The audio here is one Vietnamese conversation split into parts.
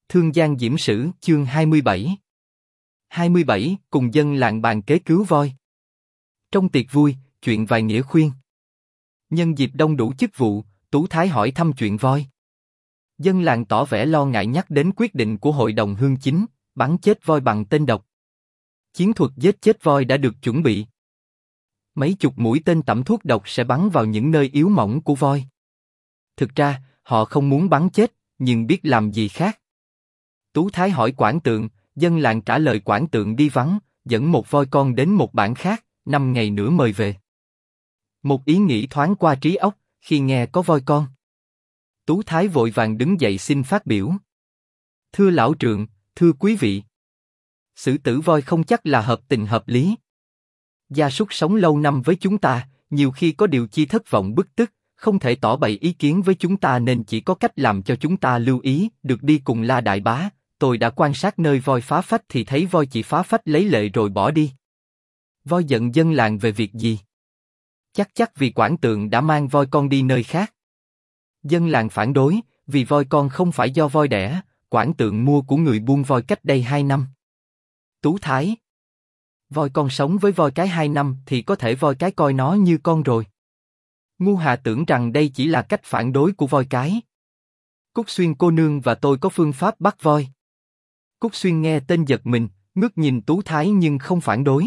Thương Giang Diễm Sử chương 27. 27. Cùng dân làng bàn kế cứu voi. Trong tiệc vui, chuyện vài nghĩa khuyên. Nhân dịp đông đủ chức vụ, Tú Thái hỏi thăm chuyện voi. Dân làng tỏ vẻ lo ngại nhắc đến quyết định của Hội đồng Hương Chính, bắn chết voi bằng tên độc. Chiến thuật giết chết voi đã được chuẩn bị. Mấy chục mũi tên tẩm thuốc độc sẽ bắn vào những nơi yếu mỏng của voi. Thực ra, họ không muốn bắn chết, nhưng biết làm gì khác. Tú Thái hỏi Quản Tượng, dân làng trả lời Quản Tượng đi vắng, dẫn một voi con đến một bản khác, 5 ngày nữa mời về. Một ý nghĩ thoáng qua trí óc, khi nghe có voi con. Tú Thái vội vàng đứng dậy xin phát biểu. Thưa lão trượng, thưa quý vị. Xử tử voi không chắc là hợp tình hợp lý. Gia súc sống lâu năm với chúng ta, nhiều khi có điều chi thất vọng bức tức, không thể tỏ bày ý kiến với chúng ta nên chỉ có cách làm cho chúng ta lưu ý, được đi cùng La Đại Bá. Tôi đã quan sát nơi voi phá phách thì thấy voi chỉ phá phách lấy lệ rồi bỏ đi. Voi giận dân làng về việc gì? Chắc vì Quản Tượng đã mang voi con đi nơi khác. Dân làng phản đối, vì voi con không phải do voi đẻ, Quản Tượng mua của người buôn voi cách đây 2 năm. Tú Thái. Voi con sống với voi cái 2 năm thì có thể voi cái coi nó như con rồi. Ngu Hà tưởng rằng đây chỉ là cách phản đối của voi cái. Cúc Xuyên cô nương và tôi có phương pháp bắt voi. Cúc Xuyên nghe tên giật mình, ngước nhìn Tú Thái nhưng không phản đối.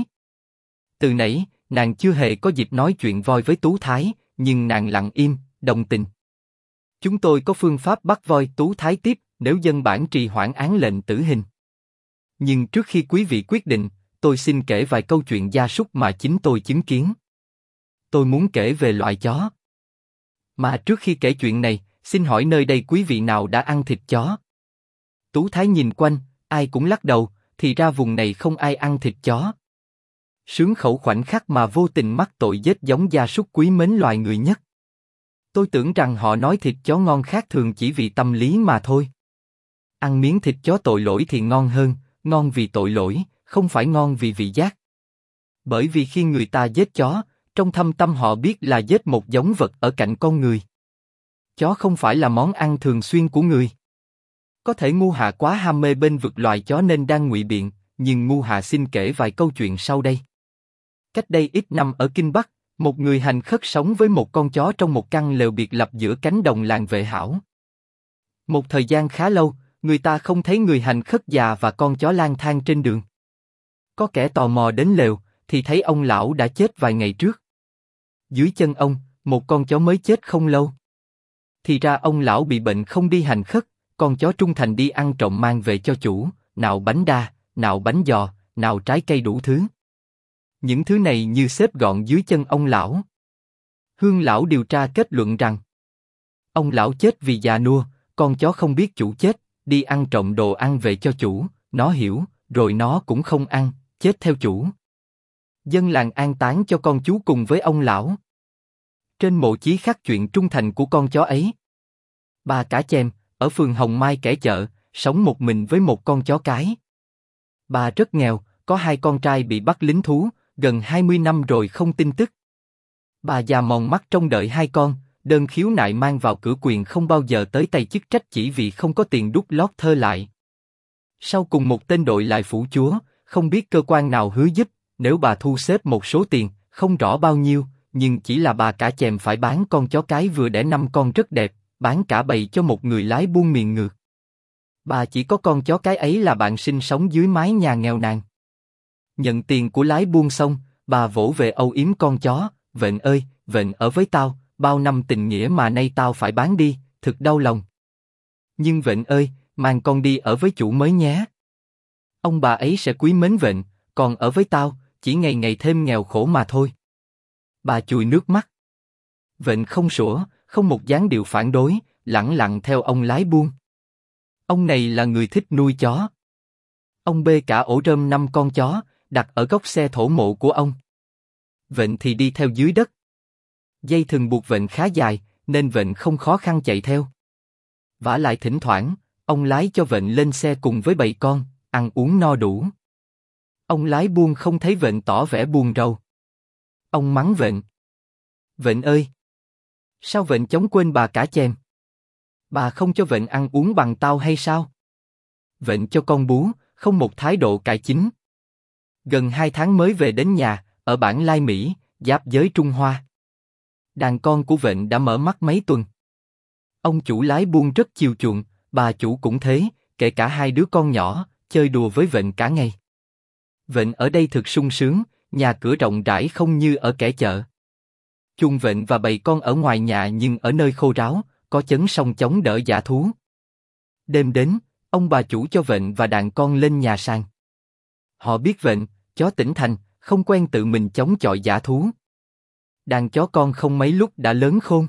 Từ nãy, nàng chưa hề có dịp nói chuyện voi với Tú Thái, nhưng nàng lặng im, đồng tình. Chúng tôi có phương pháp bắt voi. Tú Thái tiếp, nếu dân bản trì hoãn án lệnh tử hình. Nhưng trước khi quý vị quyết định, tôi xin kể vài câu chuyện gia súc mà chính tôi chứng kiến. Tôi muốn kể về loại chó. Mà trước khi kể chuyện này, xin hỏi nơi đây quý vị nào đã ăn thịt chó? Tú Thái nhìn quanh, ai cũng lắc đầu, thì ra vùng này không ai ăn thịt chó. Sướng khẩu khoảnh khắc mà vô tình mắc tội giết giống gia súc quý mến loài người nhất. Tôi tưởng rằng họ nói thịt chó ngon khác thường chỉ vì tâm lý mà thôi. Ăn miếng thịt chó tội lỗi thì ngon hơn, ngon vì tội lỗi, không phải ngon vì vị giác. Bởi vì khi người ta giết chó, trong thâm tâm họ biết là giết một giống vật ở cạnh con người. Chó không phải là món ăn thường xuyên của người. Có thể Ngu Hạ quá ham mê bên vực loài chó nên đang ngụy biện, nhưng Ngu Hạ xin kể vài câu chuyện sau đây. Cách đây ít năm ở Kinh Bắc, một người hành khất sống với một con chó trong một căn lều biệt lập giữa cánh đồng làng Vệ Hảo. Một thời gian khá lâu, người ta không thấy người hành khất già và con chó lang thang trên đường. Có kẻ tò mò đến lều, thì thấy ông lão đã chết vài ngày trước. Dưới chân ông, một con chó mới chết không lâu. Thì ra ông lão bị bệnh không đi hành khất, con chó trung thành đi ăn trộm mang về cho chủ, nào bánh đa, nào bánh giò, nào trái cây đủ thứ. Những thứ này như xếp gọn dưới chân ông lão. Hương lão điều tra kết luận rằng ông lão chết vì già nua, con chó không biết chủ chết, đi ăn trộm đồ ăn về cho chủ, nó hiểu, rồi nó cũng không ăn, chết theo chủ. Dân làng an táng cho con chú cùng với ông lão. Trên mộ chí khắc chuyện trung thành của con chó ấy. Bà Cả Chèm, ở phường Hồng Mai Kẻ Chợ, sống một mình với một con chó cái. Bà rất nghèo, có 2 con trai bị bắt lính thú, gần 20 năm rồi không tin tức. Bà già mòn mắt trông đợi 2 con, đơn khiếu nại mang vào cửa quyền không bao giờ tới tay chức trách chỉ vì không có tiền đút lót thơ lại. Sau cùng một tên đội lại phủ chúa, không biết cơ quan nào hứa giúp, nếu bà thu xếp một số tiền, không rõ bao nhiêu, nhưng chỉ là bà Cả Chèm phải bán con chó cái vừa đẻ 5 con rất đẹp, bán cả bầy cho một người lái buôn miền ngược. Bà chỉ có con chó cái ấy là bạn sinh sống dưới mái nhà nghèo nàn. Nhận tiền của lái buôn xong, bà vỗ về âu yếm con chó, vện ơi, vện ở với tao, bao năm tình nghĩa mà nay tao phải bán đi, thực đau lòng. Nhưng vện ơi, mang con đi ở với chủ mới nhé. Ông bà ấy sẽ quý mến vện, còn ở với tao, chỉ ngày ngày thêm nghèo khổ mà thôi. Bà chùi nước mắt. Vện không sủa, không một dáng điệu phản đối, lẳng lặng theo ông lái buôn. Ông này là người thích nuôi chó. Ông bê cả ổ rơm 5 con chó, đặt ở góc xe thổ mộ của ông. Vện thì đi theo dưới đất. Dây thừng buộc vện khá dài, nên vện không khó khăn chạy theo. Vả lại thỉnh thoảng, ông lái cho vện lên xe cùng với bầy con, ăn uống no đủ. Ông lái buôn không thấy vện tỏ vẻ buồn rầu. Ông mắng vện. Vện ơi! Sao vện chống quên bà Cả Chèm? Bà không cho vện ăn uống bằng tao hay sao? Vện cho con bú, không một thái độ cải chính. Gần 2 tháng mới về đến nhà, ở bản Lai Mỹ, giáp giới Trung Hoa. Đàn con của Vện đã mở mắt mấy tuần. Ông chủ lái buôn rất chiều chuộng, bà chủ cũng thế, kể cả hai đứa con nhỏ, chơi đùa với Vện cả ngày. Vện ở đây thực sung sướng, nhà cửa rộng rãi không như ở kẻ chợ. Chung Vện và bầy con ở ngoài nhà nhưng ở nơi khô ráo, có chấn song chống đỡ dã thú. Đêm đến, ông bà chủ cho Vện và đàn con lên nhà sàn. Họ biết Vện, chó tỉnh thành, không quen tự mình chống chọi dã thú. Đàn chó con không mấy lúc đã lớn khôn.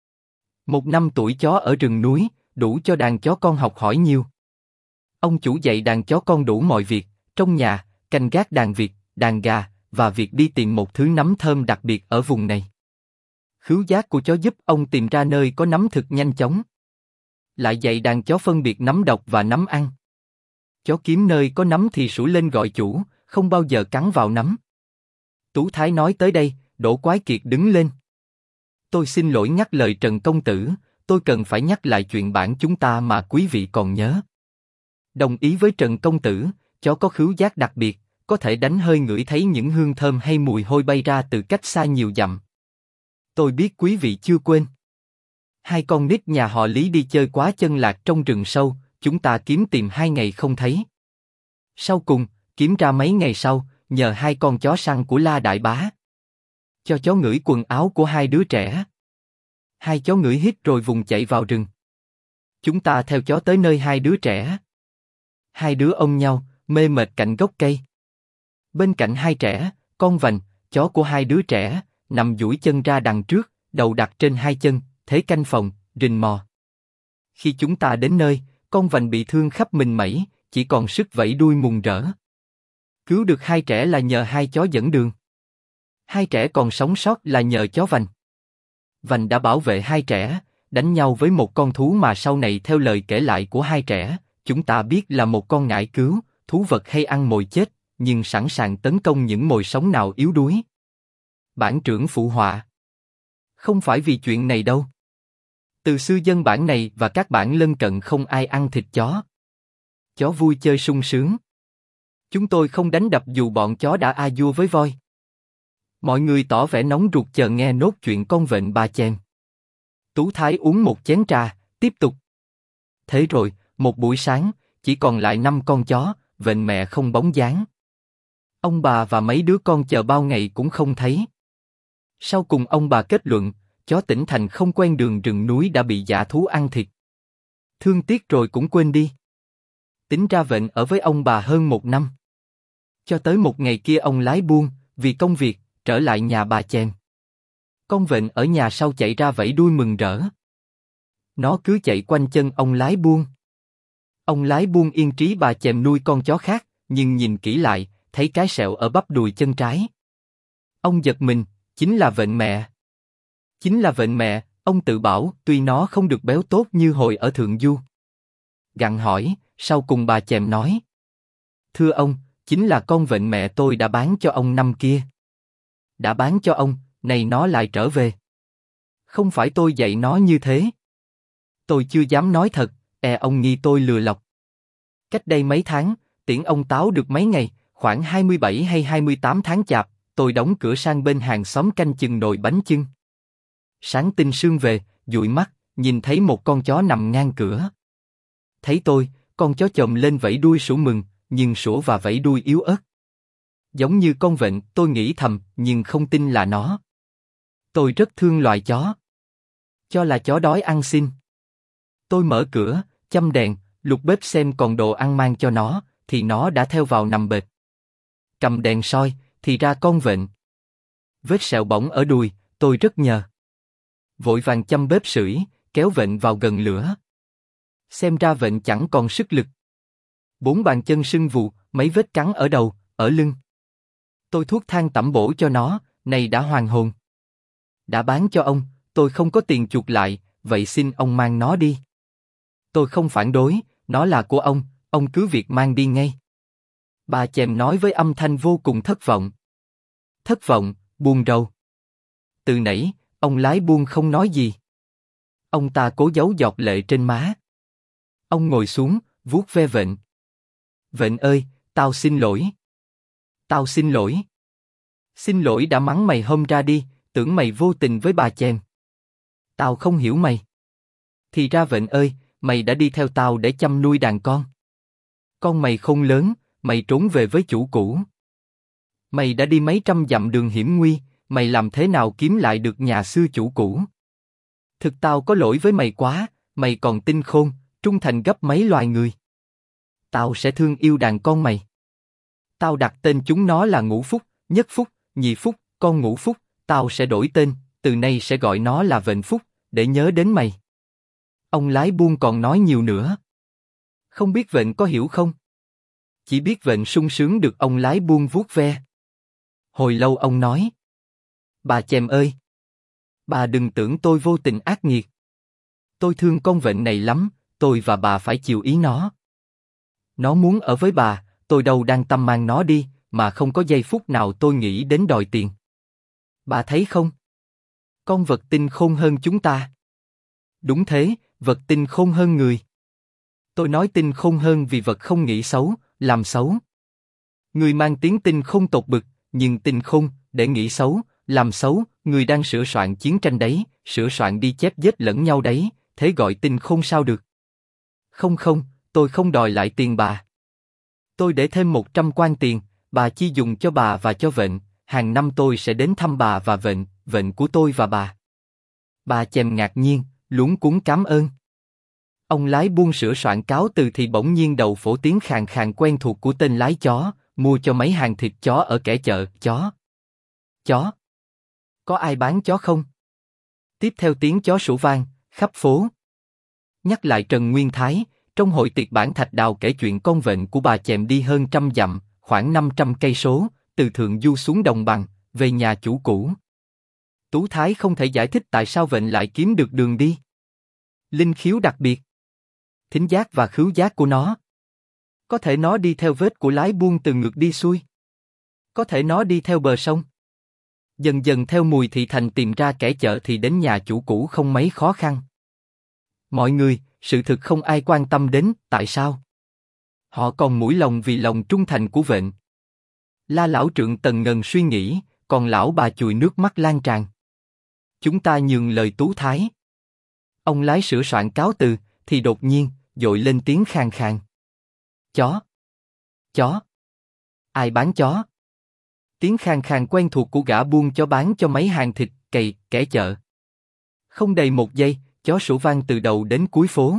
1 năm tuổi chó ở rừng núi, đủ cho đàn chó con học hỏi nhiều. Ông chủ dạy đàn chó con đủ mọi việc, trong nhà, canh gác đàn vịt, đàn gà, và việc đi tìm một thứ nấm thơm đặc biệt ở vùng này. Khứu giác của chó giúp ông tìm ra nơi có nấm thực nhanh chóng. Lại dạy đàn chó phân biệt nấm độc và nấm ăn. Chó kiếm nơi có nấm thì sủa lên gọi chủ, không bao giờ cắn vào nấm. Tú Thái nói tới đây, Đỗ Quái Kiệt đứng lên. Tôi xin lỗi nhắc lời Trần công tử, tôi cần phải nhắc lại chuyện bản chúng ta mà quý vị còn nhớ. Đồng ý với Trần công tử, chó có khứu giác đặc biệt, có thể đánh hơi ngửi thấy những hương thơm hay mùi hôi bay ra từ cách xa nhiều dặm. Tôi biết quý vị chưa quên. Hai con nít nhà họ Lý đi chơi quá chân lạc trong rừng sâu, chúng ta kiếm tìm 2 ngày không thấy. Sau cùng, kiếm ra mấy ngày sau, nhờ hai con chó săn của La Đại Bá. Cho chó ngửi quần áo của hai đứa trẻ. Hai chó ngửi hít rồi vùng chạy vào rừng. Chúng ta theo chó tới nơi hai đứa trẻ. Hai đứa ôm nhau, mê mệt cạnh gốc cây. Bên cạnh hai trẻ, con vành, chó của hai đứa trẻ, nằm duỗi chân ra đằng trước, đầu đặt trên hai chân, thế canh phòng, rình mò. Khi chúng ta đến nơi, con vành bị thương khắp mình mẩy, chỉ còn sức vẫy đuôi mùng rỡ. Cứu được hai trẻ là nhờ hai chó dẫn đường. Hai trẻ còn sống sót là nhờ chó vành. Vành đã bảo vệ hai trẻ, đánh nhau với một con thú mà sau này theo lời kể lại của hai trẻ, chúng ta biết là một con ngải cứu, thú vật hay ăn mồi chết, nhưng sẵn sàng tấn công những mồi sống nào yếu đuối. Bản trưởng phụ họa. Không phải vì chuyện này đâu. Từ xưa dân bản này và các bản lân cận không ai ăn thịt chó. Chó vui chơi sung sướng. Chúng tôi không đánh đập dù bọn chó đã a vua với voi. Mọi người tỏ vẻ nóng ruột chờ nghe nốt chuyện con vện Ba Chèn. Tú Thái uống một chén trà, tiếp tục. Thế rồi, một buổi sáng, chỉ còn lại 5 con chó, vện mẹ không bóng dáng. Ông bà và mấy đứa con chờ bao ngày cũng không thấy. Sau cùng ông bà kết luận, chó tỉnh thành không quen đường rừng núi đã bị dã thú ăn thịt. Thương tiếc rồi cũng quên đi. Tính ra vện ở với ông bà hơn 1 năm. Cho tới một ngày kia ông lái buôn, vì công việc, trở lại nhà bà Chèn. Con vện ở nhà sau chạy ra vẫy đuôi mừng rỡ. Nó cứ chạy quanh chân ông lái buôn. Ông lái buôn yên trí bà Chèn nuôi con chó khác, nhưng nhìn kỹ lại, thấy cái sẹo ở bắp đùi chân trái. Ông giật mình, chính là vện mẹ. Chính là vện mẹ, ông tự bảo, tuy nó không được béo tốt như hồi ở Thượng Du. Gặng hỏi, sau cùng bà Chèn nói. Thưa ông, chính là con vện mẹ tôi đã bán cho ông năm kia. Đã bán cho ông, này nó lại trở về. Không phải tôi dạy nó như thế. Tôi chưa dám nói thật, ông nghi tôi lừa lọc. Cách đây mấy tháng, tiễn ông Táo được mấy ngày, khoảng 27 hay 28 tháng chạp, tôi đóng cửa sang bên hàng xóm canh chừng nồi bánh chưng. Sáng tinh sương về, dụi mắt, nhìn thấy một con chó nằm ngang cửa. Thấy tôi, con chó chồm lên vẫy đuôi sủa mừng, nhưng sủa và vẫy đuôi yếu ớt. Giống như con vện, tôi nghĩ thầm, nhưng không tin là nó. Tôi rất thương loài chó. Cho là chó đói ăn xin. Tôi mở cửa, châm đèn, lục bếp xem còn đồ ăn mang cho nó, thì nó đã theo vào nằm bệt. Cầm đèn soi, thì ra con vện. Vết sẹo bỏng ở đùi, tôi rất nhờ. Vội vàng châm bếp sưởi, kéo vện vào gần lửa. Xem ra vện chẳng còn sức lực. 4 bàn chân sưng vù, mấy vết cắn ở đầu, ở lưng. Tôi thuốc thang tẩm bổ cho nó, này đã hoàn hồn. Đã bán cho ông, tôi không có tiền chuộc lại, vậy xin ông mang nó đi. Tôi không phản đối, nó là của ông cứ việc mang đi ngay. Bà Chèn nói với âm thanh vô cùng thất vọng. Thất vọng, buồn rầu. Từ nãy, ông lái buôn không nói gì. Ông ta cố giấu giọt lệ trên má. Ông ngồi xuống, vuốt ve vện. Vện ơi, tao xin lỗi. Tao xin lỗi. Xin lỗi đã mắng mày hôm ra đi, tưởng mày vô tình với bà chèm. Tao không hiểu mày. Thì ra Vện ơi, mày đã đi theo tao để chăm nuôi đàn con. Con mày khôn lớn, mày trốn về với chủ cũ. Mày đã đi mấy trăm dặm đường hiểm nguy, mày làm thế nào kiếm lại được nhà xưa chủ cũ? Thực tao có lỗi với mày quá, mày còn tinh khôn, trung thành gấp mấy loài người. Tao sẽ thương yêu đàn con mày. Tao đặt tên chúng nó là Ngũ Phúc, Nhất Phúc, Nhị Phúc, con Ngũ Phúc, tao sẽ đổi tên, từ nay sẽ gọi nó là Vện Phúc, để nhớ đến mày. Ông lái buôn còn nói nhiều nữa. Không biết Vện có hiểu không? Chỉ biết Vện sung sướng được ông lái buôn vuốt ve. Hồi lâu ông nói. Bà chèm ơi! Bà đừng tưởng tôi vô tình ác nghiệt. Tôi thương con Vện này lắm, tôi và bà phải chiều ý nó. Nó muốn ở với bà, tôi đâu đang tâm mang nó đi, mà không có giây phút nào tôi nghĩ đến đòi tiền. Bà thấy không? Con vật tinh khôn hơn chúng ta. Đúng thế, vật tinh khôn hơn người. Tôi nói tinh khôn hơn vì vật không nghĩ xấu, làm xấu. Người mang tiếng tinh khôn tột bực, nhưng tinh khôn, để nghĩ xấu, làm xấu, người đang sửa soạn chiến tranh đấy, sửa soạn đi chép giết lẫn nhau đấy, thế gọi tinh khôn sao được? Không không, tôi không đòi lại tiền bà. Tôi để thêm 100 quan tiền, bà chi dùng cho bà và cho Vện, hàng năm tôi sẽ đến thăm bà và Vện, Vện của tôi và bà. Bà chèm ngạc nhiên, luống cuống cảm ơn. Ông lái buôn sửa soạn cáo từ thì bỗng nhiên đầu phổ tiếng khàn khàn quen thuộc của tên lái chó, mua cho mấy hàng thịt chó ở kẻ chợ, chó. Chó. Có ai bán chó không? Tiếp theo tiếng chó sủa vang, khắp phố. Nhắc lại Trần Nguyên Thái, trong hội tiệc bản Thạch Đào kể chuyện con Vện của bà chèm đi hơn 100 dặm, khoảng 500 cây số, từ Thượng Du xuống Đồng Bằng, về nhà chủ cũ. Tú Thái không thể giải thích tại sao Vện lại kiếm được đường đi. Linh khiếu đặc biệt. Thính giác và khứu giác của nó. Có thể nó đi theo vết của lái buôn từ ngược đi xuôi. Có thể nó đi theo bờ sông. Dần dần theo mùi thị thành tìm ra kẻ chợ thì đến nhà chủ cũ không mấy khó khăn. Mọi người, sự thực không ai quan tâm đến, tại sao? Họ còn mũi lòng vì lòng trung thành của Vện. La lão trượng tần ngần suy nghĩ, còn lão bà chùi nước mắt lan tràn. Chúng ta nhường lời Tú Thái. Ông lái sửa soạn cáo từ, thì đột nhiên, dội lên tiếng khàn khàn. Chó. Chó. Ai bán chó? Tiếng khàn khàn quen thuộc của gã buôn chó bán cho mấy hàng thịt, cày, kẻ chợ. Không đầy một giây, chó sủa vang từ đầu đến cuối phố.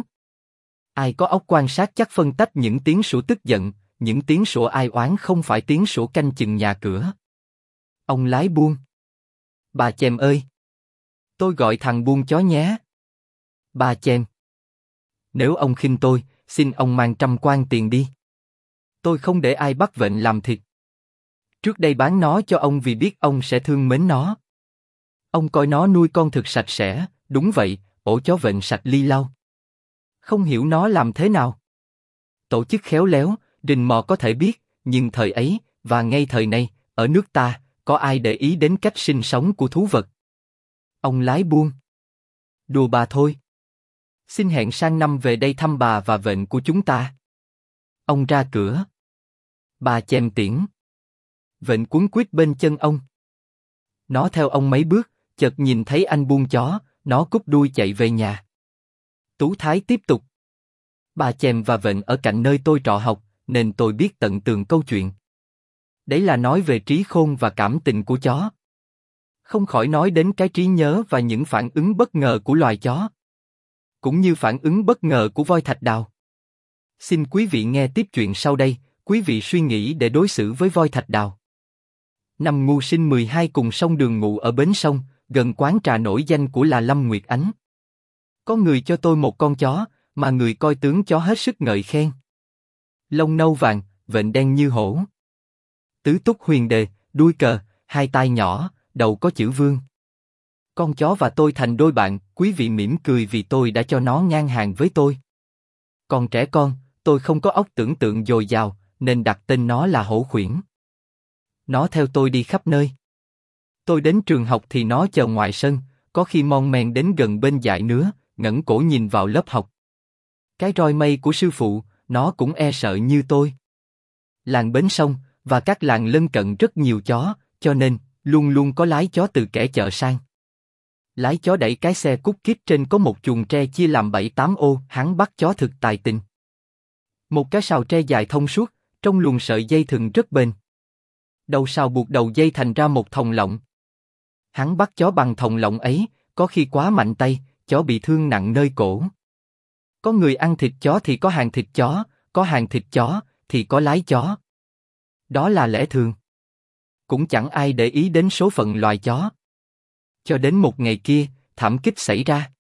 Ai có óc quan sát chắc phân tách những tiếng sủa tức giận, những tiếng sủa ai oán không phải tiếng sủa canh chừng nhà cửa. Ông lái buôn. Bà chèm ơi! Tôi gọi thằng buôn chó nhé. Bà chèm. Nếu ông khinh tôi, xin ông mang 100 quan tiền đi. Tôi không để ai bắt Vện làm thịt. Trước đây bán nó cho ông vì biết ông sẽ thương mến nó. Ông coi nó nuôi con thực sạch sẽ, đúng vậy, ổ chó Vện sạch ly lau. Không hiểu nó làm thế nào. Tổ chức khéo léo, rình mò có thể biết, nhưng thời ấy, và ngay thời nay, ở nước ta, có ai để ý đến cách sinh sống của thú vật? Ông lái buôn. Đùa bà thôi. Xin hẹn sang năm về đây thăm bà và Vện của chúng ta. Ông ra cửa. Bà chèm tiễn. Vện cuống quýt bên chân ông. Nó theo ông mấy bước, chợt nhìn thấy anh buôn chó, nó cúp đuôi chạy về nhà. Tú Thái tiếp tục. Bà chèm và Vện ở cạnh nơi tôi trọ học, nên tôi biết tận tường câu chuyện. Đấy là nói về trí khôn và cảm tình của chó. Không khỏi nói đến cái trí nhớ và những phản ứng bất ngờ của loài chó. Cũng như phản ứng bất ngờ của voi Thạch Đào. Xin quý vị nghe tiếp chuyện sau đây, quý vị suy nghĩ để đối xử với voi Thạch Đào. Năm Ngu Sinh 12 cùng sông Đường ngụ ở bến sông, gần quán trà nổi danh của là Lâm Nguyệt Ánh. Có người cho tôi một con chó, mà người coi tướng chó hết sức ngợi khen. Lông nâu vàng, vện đen như hổ. Tứ túc huyền đề, đuôi cờ, hai tai nhỏ, đầu có chữ vương. Con chó và tôi thành đôi bạn, quý vị mỉm cười vì tôi đã cho nó ngang hàng với tôi. Còn trẻ con, tôi không có óc tưởng tượng dồi dào, nên đặt tên nó là Hổ Khuyển. Nó theo tôi đi khắp nơi. Tôi đến trường học thì nó chờ ngoài sân, có khi mon men đến gần bên dại nứa, ngẩng cổ nhìn vào lớp học. Cái roi mây của sư phụ, nó cũng e sợ như tôi. Làng bến sông và các làng lân cận rất nhiều chó, cho nên luôn luôn có lái chó từ kẻ chợ sang. Lái chó đẩy cái xe cút kít trên có một chuồng tre chia làm 7-8 ô, hắn bắt chó thực tài tình. Một cái sào tre dài thông suốt, trong luồng sợi dây thừng rất bền. Đầu sào buộc đầu dây thành ra một thòng lọng. Hắn bắt chó bằng thòng lọng ấy, có khi quá mạnh tay, chó bị thương nặng nơi cổ. Có người ăn thịt chó thì có hàng thịt chó, có hàng thịt chó thì có lái chó. Đó là lẽ thường. Cũng chẳng ai để ý đến số phận loài chó. Cho đến một ngày kia, thảm kích xảy ra.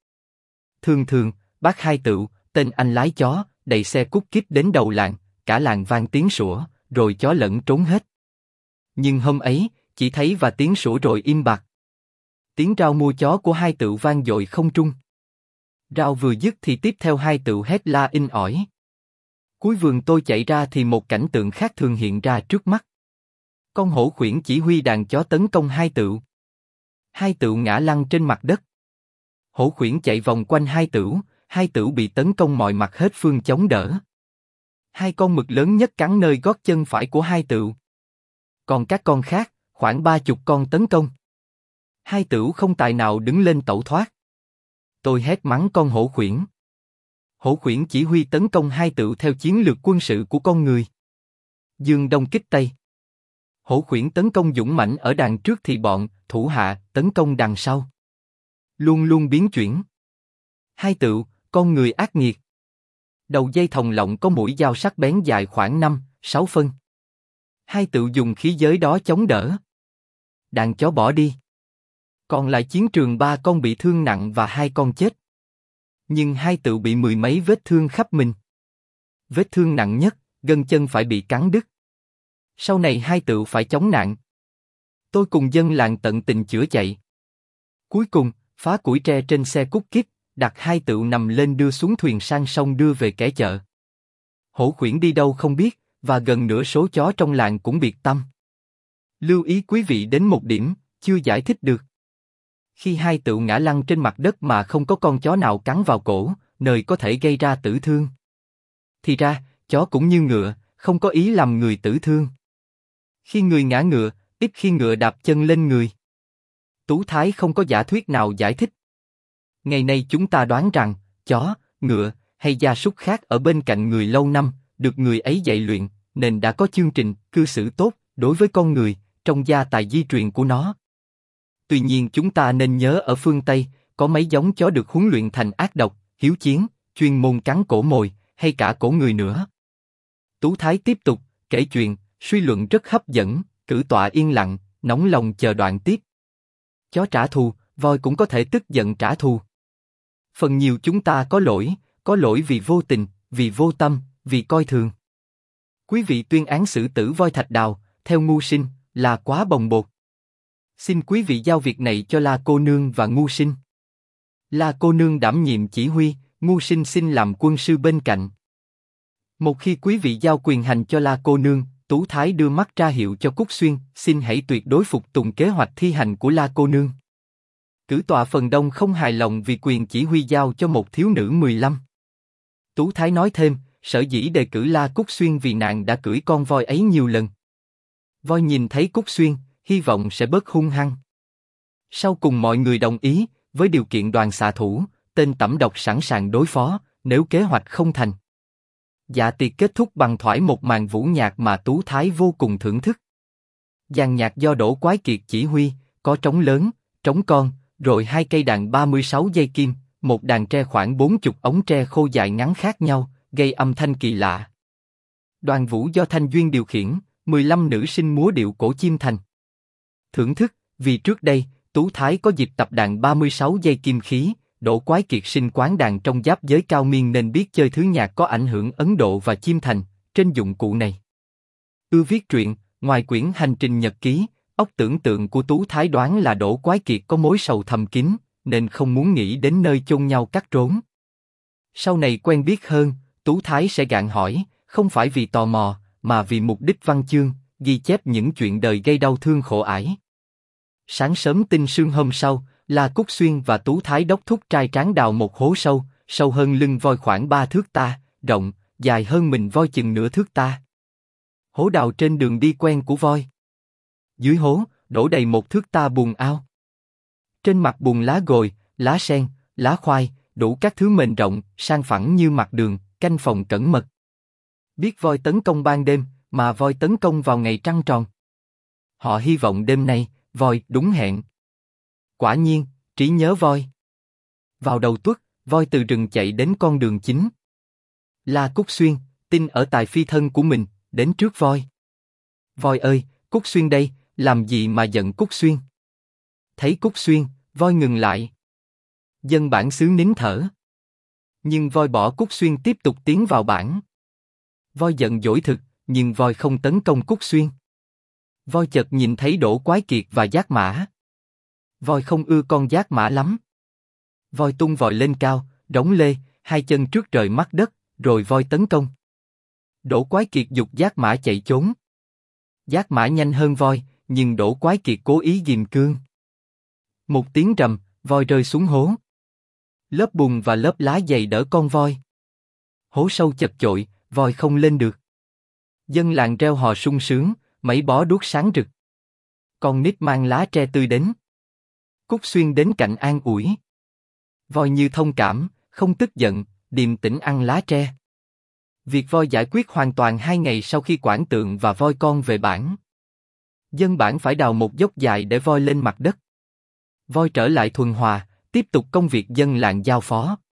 Thường, bác Hai Tựu, tên anh lái chó, đẩy xe cút kít đến đầu làng, cả làng vang tiếng sủa, rồi chó lẫn trốn hết. Nhưng hôm ấy, chỉ thấy và tiếng sủa rồi im bặt. Tiếng rao mua chó của Hai Tựu vang dội không trung. Rao vừa dứt thì tiếp theo Hai Tựu hét la inh ỏi. Cuối vườn tôi chạy ra thì một cảnh tượng khác thường hiện ra trước mắt. Con hổ khuyển chỉ huy đàn chó tấn công Hai Tựu. Hai Tựu ngã lăn trên mặt đất. Hổ khuyển chạy vòng quanh Hai Tựu bị tấn công mọi mặt hết phương chống đỡ. Hai con mực lớn nhất cắn nơi gót chân phải của Hai Tựu. Còn các con khác, khoảng 30 con tấn công. Hai Tựu không tài nào đứng lên tẩu thoát. Tôi hét mắng con hổ khuyển. Hổ khuyển chỉ huy tấn công Hai Tựu theo chiến lược quân sự của con người. Dương đông kích tây. Hổ khuyển tấn công dũng mãnh ở đằng trước thì bọn thủ hạ tấn công đằng sau. Luôn luôn biến chuyển. Hai Tựu, con người ác nghiệt. Đầu dây thòng lọng có mũi dao sắc bén dài khoảng 5-6 phân. Hai Tựu dùng khí giới đó chống đỡ. Đàn chó bỏ đi. Còn lại chiến trường 3 con bị thương nặng và 2 con chết. Nhưng Hai Tựu bị 10 mấy vết thương khắp mình. Vết thương nặng nhất, gân chân phải bị cắn đứt. Sau này Hai Tựu phải chống nạn. Tôi cùng dân làng tận tình chữa chạy. Cuối cùng, phá củi tre trên xe cút kít, đặt Hai Tựu nằm lên đưa xuống thuyền sang sông đưa về kẻ chợ. Hổ khuyển đi đâu không biết, và gần nửa số chó trong làng cũng biệt tâm. Lưu ý quý vị đến một điểm, chưa giải thích được. Khi Hai Tựu ngã lăn trên mặt đất mà không có con chó nào cắn vào cổ, nơi có thể gây ra tử thương. Thì ra, chó cũng như ngựa, không có ý làm người tử thương. Khi người ngã ngựa, ít khi ngựa đạp chân lên người. Tú Thái không có giả thuyết nào giải thích. Ngày nay chúng ta đoán rằng, chó, ngựa hay gia súc khác ở bên cạnh người lâu năm, được người ấy dạy luyện, nên đã có chương trình cư xử tốt đối với con người trong gia tài di truyền của nó. Tuy nhiên chúng ta nên nhớ ở phương Tây, có mấy giống chó được huấn luyện thành ác độc, hiếu chiến, chuyên môn cắn cổ mồi, hay cả cổ người nữa. Tú Thái tiếp tục kể chuyện, suy luận rất hấp dẫn, cử tọa yên lặng, nóng lòng chờ đoạn tiếp. Chó trả thù, voi cũng có thể tức giận trả thù. Phần nhiều chúng ta có lỗi vì vô tình, vì vô tâm, vì coi thường. Quý vị tuyên án xử tử voi Thạch Đào, theo Ngu Sinh, là quá bồng bột. Xin quý vị giao việc này cho La cô nương và Ngu Sinh. La cô nương đảm nhiệm chỉ huy, Ngu Sinh xin làm quân sư bên cạnh. Một khi quý vị giao quyền hành cho La cô nương, Tú Thái đưa mắt ra hiệu cho Cúc Xuyên, xin hãy tuyệt đối phục tùng kế hoạch thi hành của La cô nương. Cử tọa phần đông không hài lòng vì quyền chỉ huy giao cho một thiếu nữ 15. Tú Thái nói thêm, sở dĩ đề cử La Cúc Xuyên vì nàng đã cưỡi con voi ấy nhiều lần. Voi nhìn thấy Cúc Xuyên, hy vọng sẽ bớt hung hăng. Sau cùng mọi người đồng ý, với điều kiện đoàn xạ thủ, tên Tẩm Độc sẵn sàng đối phó, nếu kế hoạch không thành. Dạ tiệc kết thúc bằng thoải một màn vũ nhạc mà Tú Thái vô cùng thưởng thức. Dàn nhạc do Đỗ Quái Kiệt chỉ huy, có trống lớn, trống con, rồi 2 cây đàn 36 dây kim, một đàn tre khoảng 40 ống tre khô dài ngắn khác nhau, gây âm thanh kỳ lạ. Đoàn vũ do Thanh Duyên điều khiển, 15 nữ sinh múa điệu cổ chim thành. Thưởng thức, vì trước đây, Tú Thái có dịp tập đàn 36 dây kim khí, Đỗ Quái Kiệt sinh quán đàn trong giáp giới cao miên nên biết chơi thứ nhạc có ảnh hưởng Ấn Độ và chim thành, trên dụng cụ này. Ưa viết truyện, ngoài quyển hành trình nhật ký, óc tưởng tượng của Tú Thái đoán là Đỗ Quái Kiệt có mối sầu thầm kín, nên không muốn nghĩ đến nơi chôn nhau cắt rốn. Sau này quen biết hơn, Tú Thái sẽ gạn hỏi, không phải vì tò mò, mà vì mục đích văn chương, ghi chép những chuyện đời gây đau thương khổ ải. Sáng sớm tinh sương hôm sau, La Cúc Xuyên và Tú Thái đốc thúc trai tráng đào một hố sâu, sâu hơn lưng voi khoảng 3 thước ta, rộng, dài hơn mình voi chừng nửa thước ta. Hố đào trên đường đi quen của voi. Dưới hố, đổ đầy một thước ta bùn ao. Trên mặt bùn lá gồi, lá sen, lá khoai, đủ các thứ mềm rộng, sang phẳng như mặt đường, canh phòng cẩn mật. Biết voi tấn công ban đêm, mà voi tấn công vào ngày trăng tròn. Họ hy vọng đêm nay, voi đúng hẹn. Quả nhiên, trí nhớ voi. Vào đầu tuất, voi từ rừng chạy đến con đường chính. La Cúc Xuyên, tin ở tài phi thân của mình, đến trước voi. Voi ơi, Cúc Xuyên đây, làm gì mà giận Cúc Xuyên? Thấy Cúc Xuyên, voi ngừng lại. Dân bản xứ nín thở. Nhưng voi bỏ Cúc Xuyên tiếp tục tiến vào bản. Voi giận dỗi thực, nhưng voi không tấn công Cúc Xuyên. Voi chợt nhìn thấy Đỗ Quái Kiệt và Giác Mã. Voi không ưa con Giác Mã lắm. Voi tung vòi lên cao, rống lê, hai chân trước trời mắt đất, rồi voi tấn công. Đỗ Quái Kiệt giục Giác Mã chạy trốn. Giác Mã nhanh hơn voi, nhưng Đỗ Quái Kiệt cố ý ghìm cương. Một tiếng rầm, voi rơi xuống hố. Lớp bùn và lớp lá dày đỡ con voi. Hố sâu chật chội, voi không lên được. Dân làng reo hò sung sướng, mấy bó đuốc sáng rực. Con nít mang lá tre tươi đến. Cúc Xuyên đến cạnh an ủi. Voi như thông cảm, không tức giận, điềm tĩnh ăn lá tre. Việc voi giải quyết hoàn toàn 2 ngày sau khi Quản Tượng và voi con về bản. Dân bản phải đào một dốc dài để voi lên mặt đất. Voi trở lại thuần hòa, tiếp tục công việc dân làng giao phó.